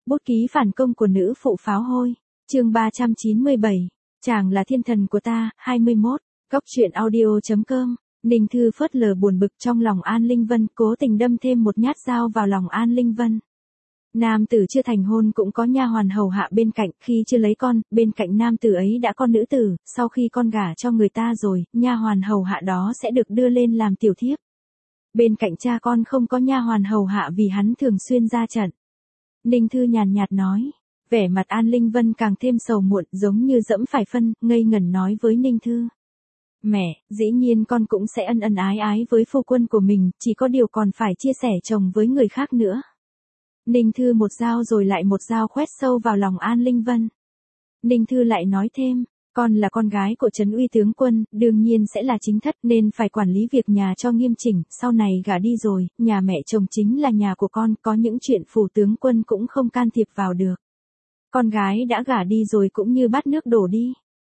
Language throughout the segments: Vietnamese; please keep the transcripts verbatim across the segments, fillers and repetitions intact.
Bút ký phản công của nữ phụ pháo hôi. Chương ba trăm chín mươi bảy. Chàng là thiên thần của ta. hai mươi mốt. Góc truyện audio chấm com. Ninh Thư phớt lờ buồn bực trong lòng An Linh Vân, cố tình đâm thêm một nhát dao vào lòng An Linh Vân. Nam tử chưa thành hôn cũng có nha hoàn hầu hạ bên cạnh, khi chưa lấy con, bên cạnh nam tử ấy đã có nữ tử, sau khi con gả cho người ta rồi, nha hoàn hầu hạ đó sẽ được đưa lên làm tiểu thiếp. Bên cạnh cha con không có nha hoàn hầu hạ vì hắn thường xuyên ra trận. Ninh Thư nhàn nhạt nói, vẻ mặt An Linh Vân càng thêm sầu muộn, giống như dẫm phải phân, ngây ngẩn nói với Ninh Thư. Mẹ, dĩ nhiên con cũng sẽ ân ân ái ái với phu quân của mình, chỉ có điều còn phải chia sẻ chồng với người khác nữa. Ninh Thư một dao rồi lại một dao khoét sâu vào lòng An Linh Vân. Ninh Thư lại nói thêm, con là con gái của Trấn Uy tướng quân, đương nhiên sẽ là chính thất nên phải quản lý việc nhà cho nghiêm chỉnh, sau này gả đi rồi, nhà mẹ chồng chính là nhà của con, có những chuyện phủ tướng quân cũng không can thiệp vào được. Con gái đã gả đi rồi cũng như bát nước đổ đi.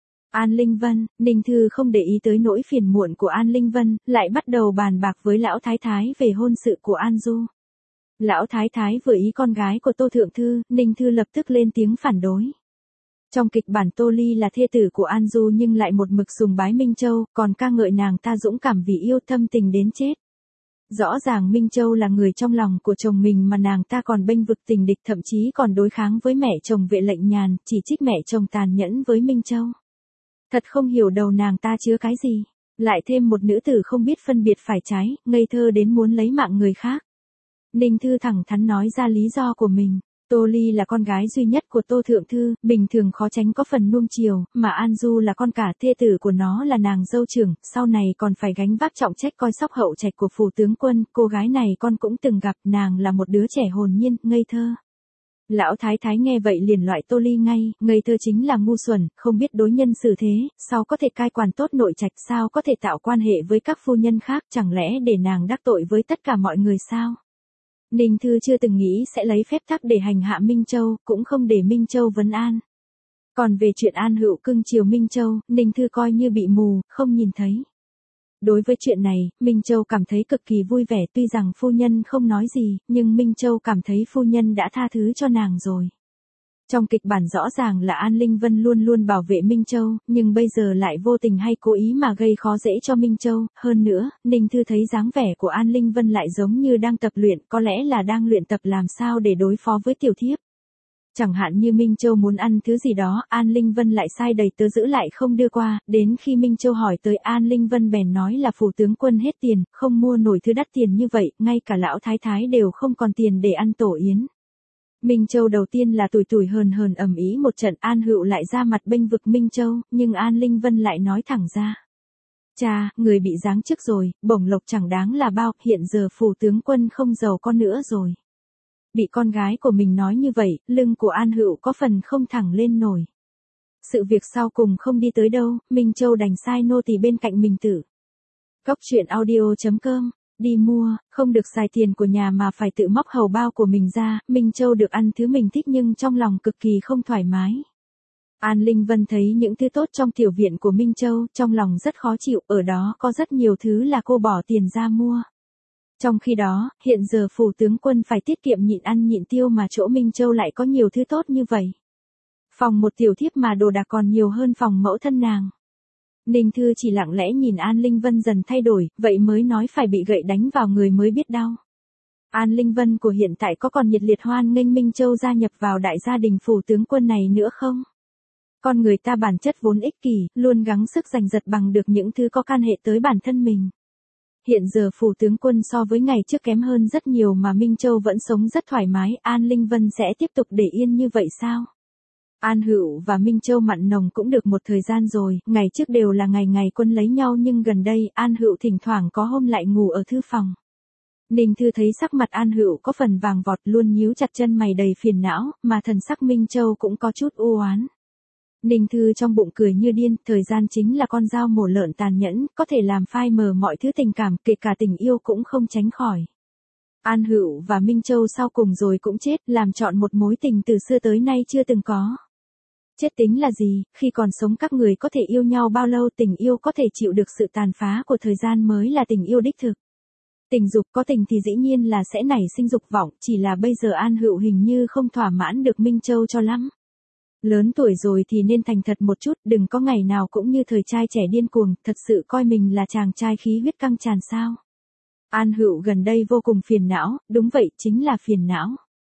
An Linh Vân, Ninh Thư không để ý tới nỗi phiền muộn của An Linh Vân, lại bắt đầu bàn bạc với lão thái thái về hôn sự của An Du. Lão thái thái vừa ý con gái của Tô Thượng Thư, Ninh Thư lập tức lên tiếng phản đối. Trong kịch bản Tô Ly là thê tử của An Du nhưng lại một mực sùng bái Minh Châu, còn ca ngợi nàng ta dũng cảm vì yêu thâm tình đến chết. Rõ ràng Minh Châu là người trong lòng của chồng mình mà nàng ta còn bênh vực tình địch, thậm chí còn đối kháng với mẹ chồng Vệ Lệnh Nhàn, chỉ trích mẹ chồng tàn nhẫn với Minh Châu. Thật không hiểu đầu nàng ta chứa cái gì, lại thêm một nữ tử không biết phân biệt phải trái, ngây thơ đến muốn lấy mạng người khác. Ninh Thư thẳng thắn nói ra lý do của mình. Tô Ly là con gái duy nhất của Tô Thượng Thư, bình thường khó tránh có phần nuông chiều, mà An Du là con cả, thê tử của nó là nàng dâu trưởng, sau này còn phải gánh vác trọng trách coi sóc hậu trạch của phủ tướng quân, cô gái này con cũng từng gặp, nàng là một đứa trẻ hồn nhiên, ngây thơ. Lão thái thái nghe vậy liền loại Tô Ly ngay, ngây thơ chính là ngu xuẩn, không biết đối nhân xử thế, sao có thể cai quản tốt nội trạch, sao có thể tạo quan hệ với các phu nhân khác, chẳng lẽ để nàng đắc tội với tất cả mọi người sao? Ninh Thư chưa từng nghĩ sẽ lấy phép tắc để hành hạ Minh Châu, cũng không để Minh Châu vấn an. Còn về chuyện An Hữu cưng chiều Minh Châu, Ninh Thư coi như bị mù, không nhìn thấy. Đối với chuyện này, Minh Châu cảm thấy cực kỳ vui vẻ, tuy rằng phu nhân không nói gì, nhưng Minh Châu cảm thấy phu nhân đã tha thứ cho nàng rồi. Trong kịch bản rõ ràng là An Linh Vân luôn luôn bảo vệ Minh Châu, nhưng bây giờ lại vô tình hay cố ý mà gây khó dễ cho Minh Châu. Hơn nữa, Ninh Thư thấy dáng vẻ của An Linh Vân lại giống như đang tập luyện, có lẽ là đang luyện tập làm sao để đối phó với tiểu thiếp. Chẳng hạn như Minh Châu muốn ăn thứ gì đó, An Linh Vân lại sai đầy tớ giữ lại không đưa qua, đến khi Minh Châu hỏi tới An Linh Vân bèn nói là phủ tướng quân hết tiền, không mua nổi thứ đắt tiền như vậy, ngay cả lão thái thái đều không còn tiền để ăn tổ yến. Minh Châu đầu tiên là tủi tủi hờn hờn ầm ĩ một trận, An Hữu lại ra mặt bênh vực Minh Châu, nhưng An Linh Vân lại nói thẳng ra. Cha, người bị giáng chức rồi, bổng lộc chẳng đáng là bao, hiện giờ phủ tướng quân không giàu con nữa rồi. Bị con gái của mình nói như vậy, lưng của An Hữu có phần không thẳng lên nổi. Sự việc sau cùng không đi tới đâu, Minh Châu đành sai nô tỳ bên cạnh mình tử. Góc truyện audio chấm com. Đi mua, không được xài tiền của nhà mà phải tự móc hầu bao của mình ra, Minh Châu được ăn thứ mình thích nhưng trong lòng cực kỳ không thoải mái. An Linh Vân thấy những thứ tốt trong tiểu viện của Minh Châu, trong lòng rất khó chịu, ở đó có rất nhiều thứ là cô bỏ tiền ra mua. Trong khi đó, hiện giờ phủ tướng quân phải tiết kiệm nhịn ăn nhịn tiêu mà chỗ Minh Châu lại có nhiều thứ tốt như vậy. Phòng một tiểu thiếp mà đồ đạc còn nhiều hơn phòng mẫu thân nàng. Ninh Thư chỉ lặng lẽ nhìn An Linh Vân dần thay đổi, vậy mới nói phải bị gậy đánh vào người mới biết đau. An Linh Vân của hiện tại có còn nhiệt liệt hoan nghênh Minh Châu gia nhập vào đại gia đình phủ tướng quân này nữa không? Con người ta bản chất vốn ích kỷ, luôn gắng sức giành giật bằng được những thứ có can hệ tới bản thân mình. Hiện giờ phủ tướng quân so với ngày trước kém hơn rất nhiều mà Minh Châu vẫn sống rất thoải mái, An Linh Vân sẽ tiếp tục để yên như vậy sao? An Hữu và Minh Châu mặn nồng cũng được một thời gian rồi, ngày trước đều là ngày ngày quân lấy nhau nhưng gần đây An Hữu thỉnh thoảng có hôm lại ngủ ở thư phòng. Ninh Thư thấy sắc mặt An Hữu có phần vàng vọt, luôn nhíu chặt chân mày đầy phiền não, mà thần sắc Minh Châu cũng có chút u oán. Ninh Thư trong bụng cười như điên, thời gian chính là con dao mổ lợn tàn nhẫn, có thể làm phai mờ mọi thứ tình cảm, kể cả tình yêu cũng không tránh khỏi. An Hữu và Minh Châu sau cùng rồi cũng chết, làm trọn một mối tình từ xưa tới nay chưa từng có. Chết tính là gì, khi còn sống các người có thể yêu nhau bao lâu, tình yêu có thể chịu được sự tàn phá của thời gian mới là tình yêu đích thực. Tình dục có tình thì dĩ nhiên là sẽ nảy sinh dục vọng, chỉ là bây giờ An Hựu hình như không thỏa mãn được Minh Châu cho lắm. Lớn tuổi rồi thì nên thành thật một chút, đừng có ngày nào cũng như thời trai trẻ điên cuồng, thật sự coi mình là chàng trai khí huyết căng tràn sao. An Hựu gần đây vô cùng phiền não, đúng vậy, chính là phiền não.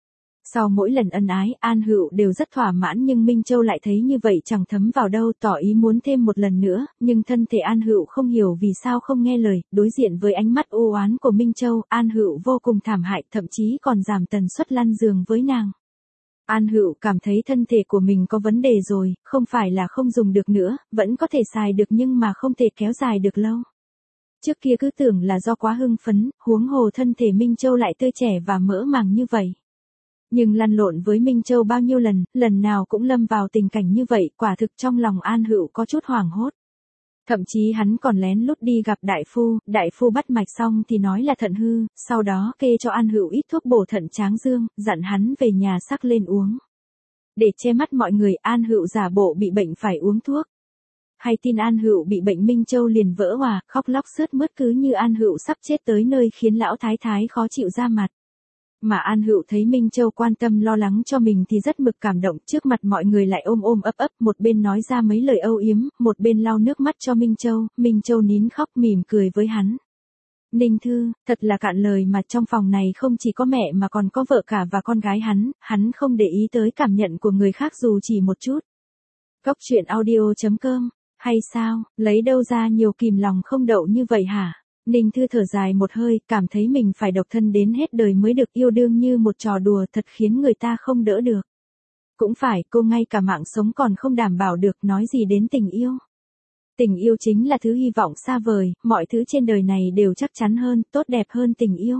Sau mỗi lần ân ái, An Hựu đều rất thỏa mãn nhưng Minh Châu lại thấy như vậy chẳng thấm vào đâu, tỏ ý muốn thêm một lần nữa, nhưng thân thể An Hựu không hiểu vì sao không nghe lời, đối diện với ánh mắt u oán của Minh Châu, An Hựu vô cùng thảm hại, thậm chí còn giảm tần suất lăn giường với nàng. An Hựu cảm thấy thân thể của mình có vấn đề rồi, không phải là không dùng được nữa, vẫn có thể xài được nhưng mà không thể kéo dài được lâu. Trước kia cứ tưởng là do quá hưng phấn, huống hồ thân thể Minh Châu lại tươi trẻ và mỡ màng như vậy. Nhưng lăn lộn với Minh Châu bao nhiêu lần, lần nào cũng lâm vào tình cảnh như vậy, quả thực trong lòng An Hựu có chút hoảng hốt. Thậm chí hắn còn lén lút đi gặp đại phu, đại phu bắt mạch xong thì nói là thận hư, sau đó kê cho An Hựu ít thuốc bổ thận tráng dương, dặn hắn về nhà sắc lên uống. Để che mắt mọi người, An Hựu giả bộ bị bệnh phải uống thuốc. Hay tin An Hựu bị bệnh, Minh Châu liền vỡ òa, khóc lóc sướt mướt cứ như An Hựu sắp chết tới nơi, khiến lão thái thái khó chịu ra mặt. Mà An Hựu thấy Minh Châu quan tâm lo lắng cho mình thì rất mực cảm động, trước mặt mọi người lại ôm ôm ấp ấp, một bên nói ra mấy lời âu yếm, một bên lau nước mắt cho Minh Châu, Minh Châu nín khóc mỉm cười với hắn. Ninh Thư, thật là cạn lời mà trong phòng này không chỉ có mẹ mà còn có vợ cả và con gái hắn, hắn không để ý tới cảm nhận của người khác dù chỉ một chút. Góc truyện audio chấm com, hay sao, lấy đâu ra nhiều kìm lòng không đậu như vậy hả? Ninh Thư thở dài một hơi, cảm thấy mình phải độc thân đến hết đời mới được yêu đương như một trò đùa, thật khiến người ta không đỡ được. Cũng phải, cô ngay cả mạng sống còn không đảm bảo được, nói gì đến tình yêu. Tình yêu chính là thứ hy vọng xa vời, mọi thứ trên đời này đều chắc chắn hơn, tốt đẹp hơn tình yêu.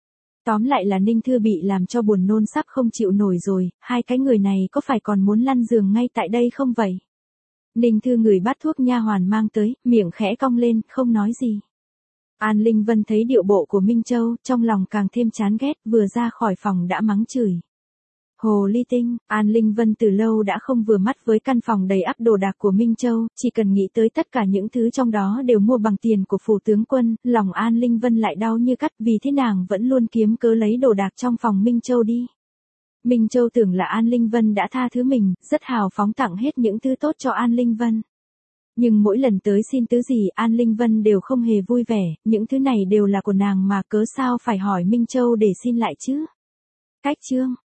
Tóm lại là Ninh Thư bị làm cho buồn nôn sắp không chịu nổi rồi, hai cái người này có phải còn muốn lăn giường ngay tại đây không vậy? Ninh Thư ngửi bát thuốc nha hoàn mang tới, miệng khẽ cong lên, không nói gì. An Linh Vân thấy điệu bộ của Minh Châu, trong lòng càng thêm chán ghét, vừa ra khỏi phòng đã mắng chửi. Hồ ly tinh, An Linh Vân từ lâu đã không vừa mắt với căn phòng đầy ắp đồ đạc của Minh Châu, chỉ cần nghĩ tới tất cả những thứ trong đó đều mua bằng tiền của phủ tướng quân, lòng An Linh Vân lại đau như cắt, vì thế nàng vẫn luôn kiếm cớ lấy đồ đạc trong phòng Minh Châu đi. Minh Châu tưởng là An Linh Vân đã tha thứ mình, rất hào phóng tặng hết những thứ tốt cho An Linh Vân. Nhưng mỗi lần tới xin thứ gì An Linh Vân đều không hề vui vẻ, những thứ này đều là của nàng mà cớ sao phải hỏi Minh Châu để xin lại chứ. Cách chương